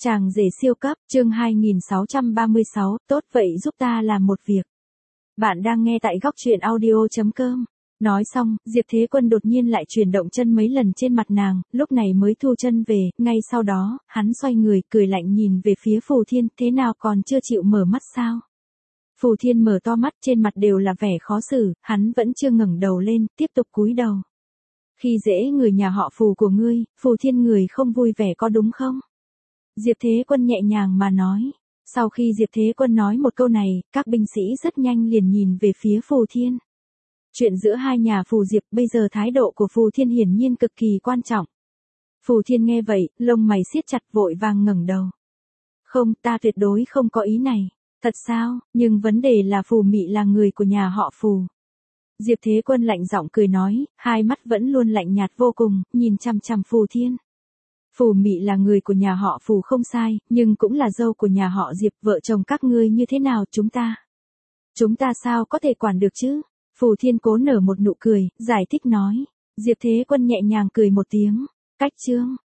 Chàng rể siêu cấp, chương 2636, tốt vậy giúp ta làm một việc. Bạn đang nghe tại góc truyện audio.com. Nói xong, Diệp Thế Quân đột nhiên lại chuyển động chân mấy lần trên mặt nàng, lúc này mới thu chân về, ngay sau đó, hắn xoay người, cười lạnh nhìn về phía Phù Thiên, thế nào còn chưa chịu mở mắt sao? Phù Thiên mở to mắt, trên mặt đều là vẻ khó xử, hắn vẫn chưa ngẩng đầu lên, tiếp tục cúi đầu. Khi dễ người nhà họ Phù của ngươi, Phù Thiên người không vui vẻ có đúng không? Diệp Thế Quân nhẹ nhàng mà nói. Sau khi Diệp Thế Quân nói một câu này, các binh sĩ rất nhanh liền nhìn về phía Phù Thiên. Chuyện giữa hai nhà Phù Diệp bây giờ thái độ của Phù Thiên hiển nhiên cực kỳ quan trọng. Phù Thiên nghe vậy, lông mày siết chặt vội vàng ngẩng đầu. Không, ta tuyệt đối không có ý này. Thật sao, nhưng vấn đề là Phù Mị là người của nhà họ Phù. Diệp Thế Quân lạnh giọng cười nói, hai mắt vẫn luôn lạnh nhạt vô cùng, nhìn chằm chằm Phù Thiên. Phù Mị là người của nhà họ Phù không sai, nhưng cũng là dâu của nhà họ Diệp, vợ chồng các ngươi như thế nào Chúng ta sao có thể quản được chứ? Phù Thiên cố nở một nụ cười, giải thích nói. Diệp Thế Quân nhẹ nhàng cười một tiếng. Cách chương.